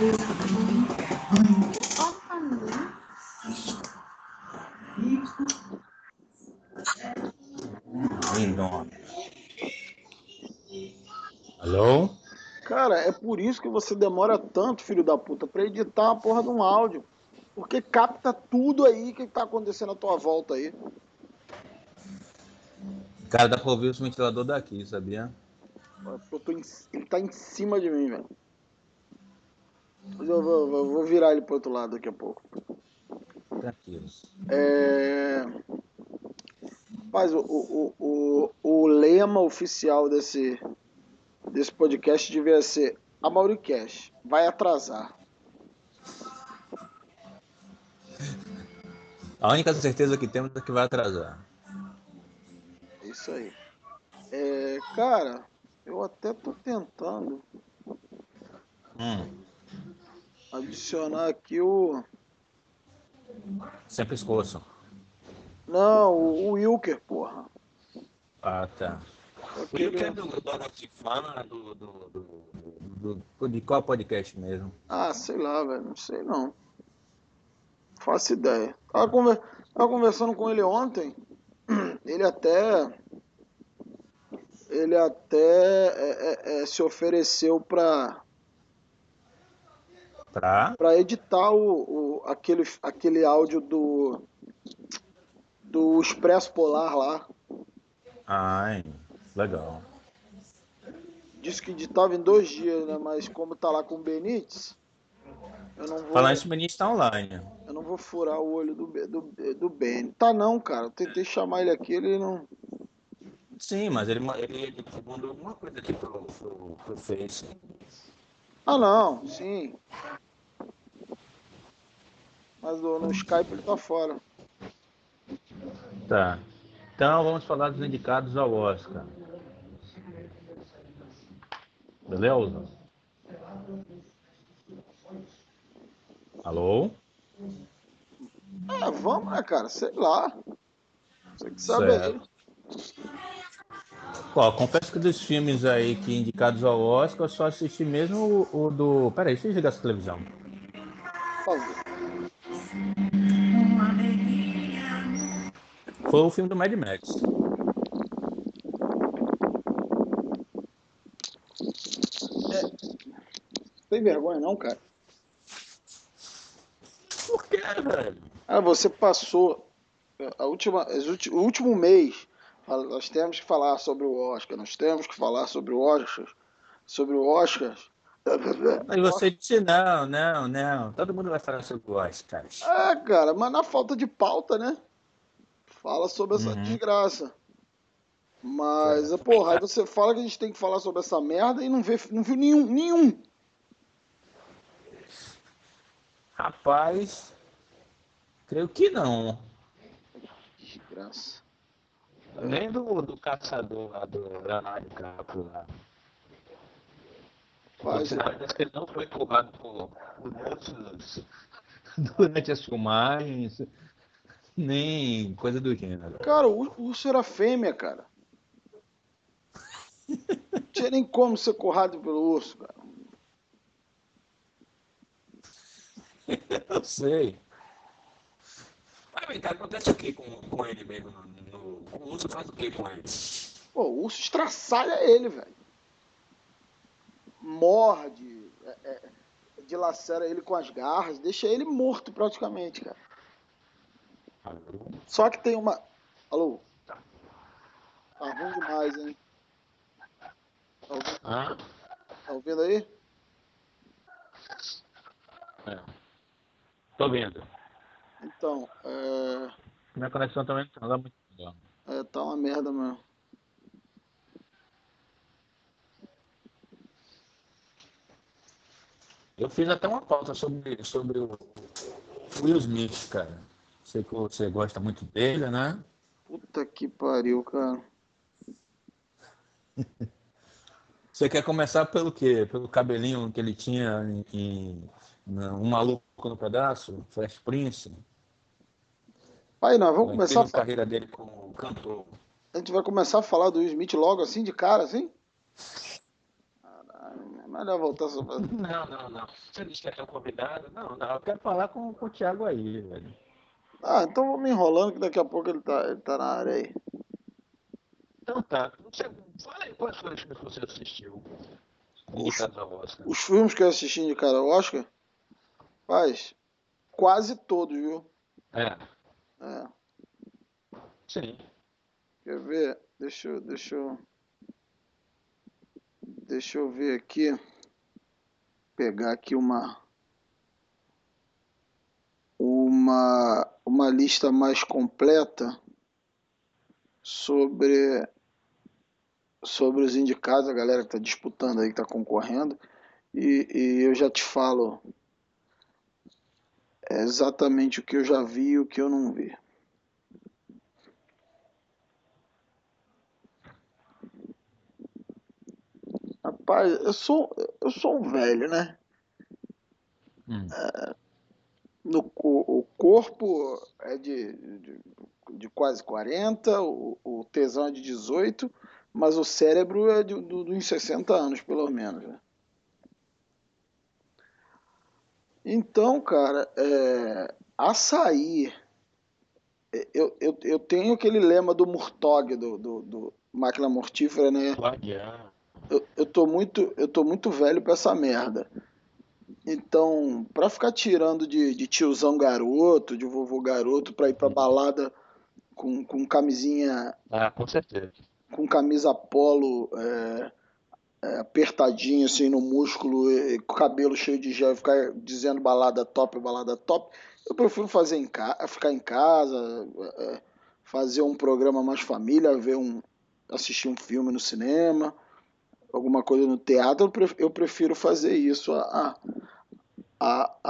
Lindona. Alô? Cara, é por isso que você demora tanto, filho da puta, pra editar a porra de um áudio. Porque capta tudo aí que tá acontecendo à tua volta aí. Cara, dá pra ouvir o ventilador daqui, sabia? Ele tá em cima de mim, velho. Mas eu vou virar ele pro outro lado daqui a pouco. Tranquilo. Mas o lema oficial desse podcast devia ser Amauricast, vai atrasar. A única certeza que temos é que vai atrasar. É isso aí. Cara, eu até tô tentando adicionar aqui o... Sempre escoço. Não, o Wilker, porra. Ah, tá. Só O que Will ele... que é do Rock Fama, de qual podcast mesmo? Ah, sei lá, velho, não sei não. Não faço ideia. Tava conversando com ele ontem. Ele até... Ele até se ofereceu Pra? para editar aquele áudio do Expresso Polar lá. Ai, legal. Disse que editava em 2 dias, né? Mas como tá lá com o Benítez, eu não Falar vou, isso, o menino está online. eu não vou furar o olho do Ben. Tá não, cara. Eu tentei chamar ele aqui, ele não. Sim, mas ele mandou alguma coisa aqui pro Face. Ah, não, sim. Mas no Skype ele tá fora. Tá. Então vamos falar dos indicados ao Oscar. Beleza? Alô? Vamos, né, cara? Sei lá. Você que sabe aí. Certo. Ó, confesso que dos filmes aí que indicados ao Oscar, eu só assisti mesmo o do. Peraí, deixa eu desligar essa televisão. Por favor. Foi o filme do Mad Max. Tem vergonha não, cara? Por quê, velho? Você passou o último mês. Nós temos que falar sobre o Oscar. Nós temos que falar sobre o Oscar. Sobre o Oscar. Aí você disse, não, não, não. Todo mundo vai falar sobre o Oscar. Cara, mas na falta de pauta, né? Fala sobre essa Uhum, desgraça. Mas, certo. porra, aí você fala que a gente tem que falar sobre essa merda e não viu nenhum. Rapaz, creio que não. Desgraça. Nem do caçador lá do Leonardo DiCaprio lá. Quase. Parece que ele não foi empurrado por moços durante as filmagens, nem coisa do gênero. Cara, o urso era fêmea, cara. Não tinha nem como ser currado pelo urso, cara. Eu sei. Mas vem cá, acontece o que com ele mesmo? O uso faz o que com ele? Pô, o urso estraçalha ele, velho. Morde, dilacera ele com as garras, deixa ele morto praticamente, cara. Só que tem uma. Alô? Tá ruim demais, hein? Ah, Tá ouvindo aí? é. Tô vendo. Então, Minha conexão também não tá muito boa. tá uma merda mesmo. Eu fiz até uma pauta sobre o Will Smith, cara. Sei que você gosta muito dele, né? Puta que pariu, cara. Você quer começar pelo quê? Pelo cabelinho que ele tinha Um Maluco no Pedaço? Fresh Prince? Aí, nós vamos A começar. incrível carreira dele como cantor. A gente vai começar a falar do Will Smith logo assim, de cara, assim? Caralho, melhor voltar só pra... Não, não, não. Você disse que é teu convidado? Não, não. Eu quero falar com o Thiago aí, velho. Ah, então vou me enrolando que daqui a pouco ele tá na área aí. Então tá. Você, fala aí quais foram os filmes que você assistiu Os, indicados ao Oscar. os filmes que eu assisti de cara Oscar, faz quase todos, viu? É, É, sim. quer ver? Deixa eu ver aqui, pegar aqui uma lista mais completa sobre, sobre os indicados, a galera que está disputando aí, que está concorrendo, e eu já te falo exatamente o que eu já vi e o que eu não vi. Rapaz, eu sou um velho, né? Hum. O corpo é de quase 40, o tesão é de 18, mas o cérebro é de uns 60 anos, pelo menos, né? Então, cara, açaí. Eu tenho aquele lema do Murtog, do Máquina Mortífera, né? Plagiar. Eu tô muito velho pra essa merda. Então, pra ficar tirando de tiozão garoto, de vovô garoto, pra ir pra balada com camisinha, Ah, com certeza. com camisa polo apertadinha assim no músculo, com o cabelo cheio de gel e ficar dizendo balada top, eu prefiro ficar em casa, fazer um programa mais família, assistir um filme no cinema, alguma coisa no teatro, eu prefiro fazer isso